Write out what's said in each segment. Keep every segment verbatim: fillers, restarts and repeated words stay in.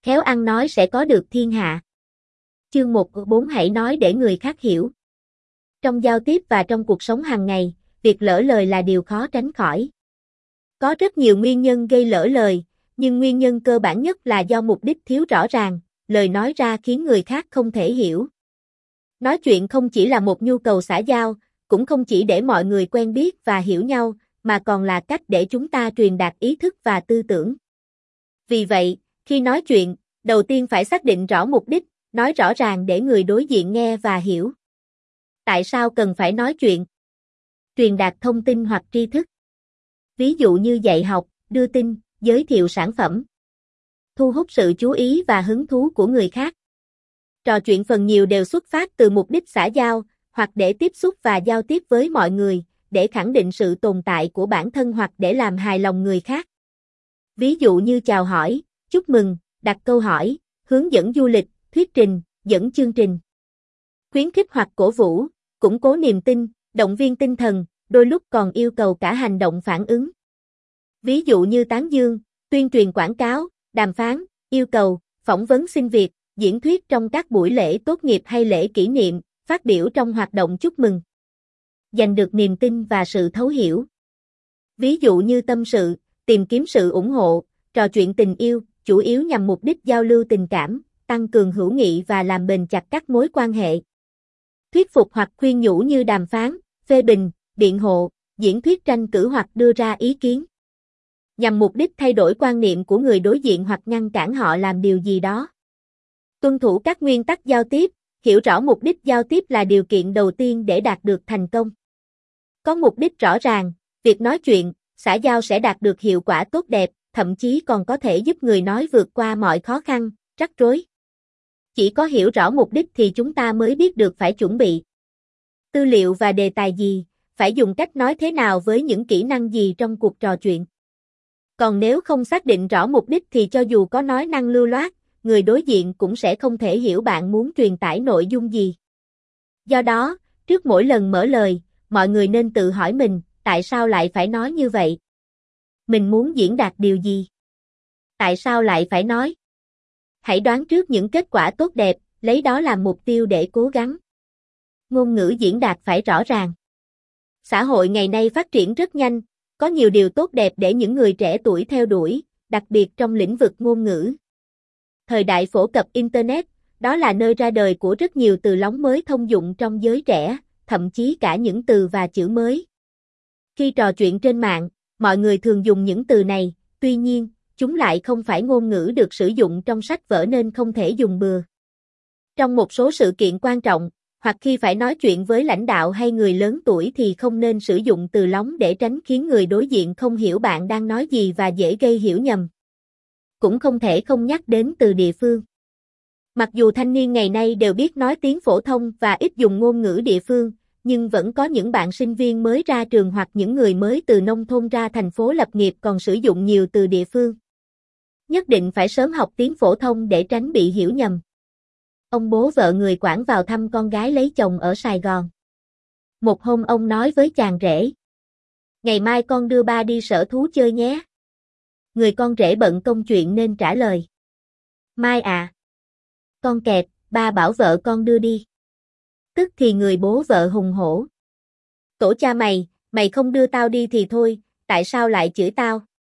Khéo ăn nói sẽ có được thiên hạ. Chương một bốn hãy nói để người khác hiểu. Trong giao tiếp và trong cuộc sống hàng ngày, việc lỡ lời là điều khó tránh khỏi. Có rất nhiều nguyên nhân gây lỡ lời, nhưng nguyên nhân cơ bản nhất là do mục đích thiếu rõ ràng, lời nói ra khiến người khác không thể hiểu. Nói chuyện không chỉ là một nhu cầu xã giao, cũng không chỉ để mọi người quen biết và hiểu nhau, mà còn là cách để chúng ta truyền đạt ý thức và tư tưởng. Vì vậy, khi nói chuyện, đầu tiên phải xác định rõ mục đích, nói rõ ràng để người đối diện nghe và hiểu. Tại sao cần phải nói chuyện? Truyền đạt thông tin hoặc tri thức. Ví dụ như dạy học, đưa tin, giới thiệu sản phẩm. Thu hút sự chú ý và hứng thú của người khác. Trò chuyện phần nhiều đều xuất phát từ mục đích xã giao, hoặc để tiếp xúc và giao tiếp với mọi người, để khẳng định sự tồn tại của bản thân hoặc để làm hài lòng người khác. Ví dụ như chào hỏi, chúc mừng, đặt câu hỏi, hướng dẫn du lịch, thuyết trình, dẫn chương trình. Khuyến khích hoặc cổ vũ, củng cố niềm tin, động viên tinh thần, đôi lúc còn yêu cầu cả hành động phản ứng. Ví dụ như tán dương, tuyên truyền quảng cáo, đàm phán, yêu cầu, phỏng vấn xin việc, diễn thuyết trong các buổi lễ tốt nghiệp hay lễ kỷ niệm, phát biểu trong hoạt động chúc mừng. Giành được niềm tin và sự thấu hiểu. Ví dụ như tâm sự, tìm kiếm sự ủng hộ, trò chuyện tình yêu, chủ yếu nhằm mục đích giao lưu tình cảm, tăng cường hữu nghị và làm bền chặt các mối quan hệ. Thuyết phục hoặc khuyên nhủ như đàm phán, phê bình, biện hộ, diễn thuyết tranh cử hoặc đưa ra ý kiến. Nhằm mục đích thay đổi quan niệm của người đối diện hoặc ngăn cản họ làm điều gì đó. Tuân thủ các nguyên tắc giao tiếp, hiểu rõ mục đích giao tiếp là điều kiện đầu tiên để đạt được thành công. Có mục đích rõ ràng, việc nói chuyện, xã giao sẽ đạt được hiệu quả tốt đẹp, thậm chí còn có thể giúp người nói vượt qua mọi khó khăn, rắc rối. Chỉ có hiểu rõ mục đích thì chúng ta mới biết được phải chuẩn bị tư liệu và đề tài gì, phải dùng cách nói thế nào với những kỹ năng gì trong cuộc trò chuyện. Còn nếu không xác định rõ mục đích thì cho dù có nói năng lưu loát, người đối diện cũng sẽ không thể hiểu bạn muốn truyền tải nội dung gì. Do đó, trước mỗi lần mở lời, mọi người nên tự hỏi mình, tại sao lại phải nói như vậy? Mình muốn diễn đạt điều gì? Tại sao lại phải nói? Hãy đoán trước những kết quả tốt đẹp, lấy đó làm mục tiêu để cố gắng. Ngôn ngữ diễn đạt phải rõ ràng. Xã hội ngày nay phát triển rất nhanh, có nhiều điều tốt đẹp để những người trẻ tuổi theo đuổi, đặc biệt trong lĩnh vực ngôn ngữ. Thời đại phổ cập Internet, đó là nơi ra đời của rất nhiều từ lóng mới thông dụng trong giới trẻ, thậm chí cả những từ và chữ mới. Khi trò chuyện trên mạng, mọi người thường dùng những từ này, tuy nhiên, chúng lại không phải ngôn ngữ được sử dụng trong sách vở nên không thể dùng bừa. Trong một số sự kiện quan trọng, hoặc khi phải nói chuyện với lãnh đạo hay người lớn tuổi thì không nên sử dụng từ lóng để tránh khiến người đối diện không hiểu bạn đang nói gì và dễ gây hiểu nhầm. Cũng không thể không nhắc đến từ địa phương. Mặc dù thanh niên ngày nay đều biết nói tiếng phổ thông và ít dùng ngôn ngữ địa phương, nhưng vẫn có những bạn sinh viên mới ra trường hoặc những người mới từ nông thôn ra thành phố lập nghiệp còn sử dụng nhiều từ địa phương. Nhất định phải sớm học tiếng phổ thông để tránh bị hiểu nhầm. Ông bố vợ người Quảng vào thăm con gái lấy chồng ở Sài Gòn. Một hôm ông nói với chàng rể: "Ngày mai con đưa ba đi sở thú chơi nhé." Người con rể bận công chuyện nên trả lời: "Mai à. Con kẹt, ba bảo vợ con đưa đi." Tức thì người bố vợ hùng hổ: "Tổ cha mày, mày không đưa tao đi thì thôi, tại sao lại chửi tao?"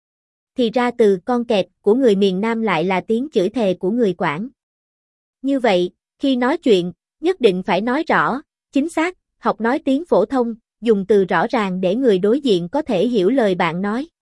Thì ra từ con kẹt của người miền Nam lại là tiếng chửi thề của người Quảng. Như vậy, khi nói chuyện, nhất định phải nói rõ, chính xác, học nói tiếng phổ thông, dùng từ rõ ràng để người đối diện có thể hiểu lời bạn nói.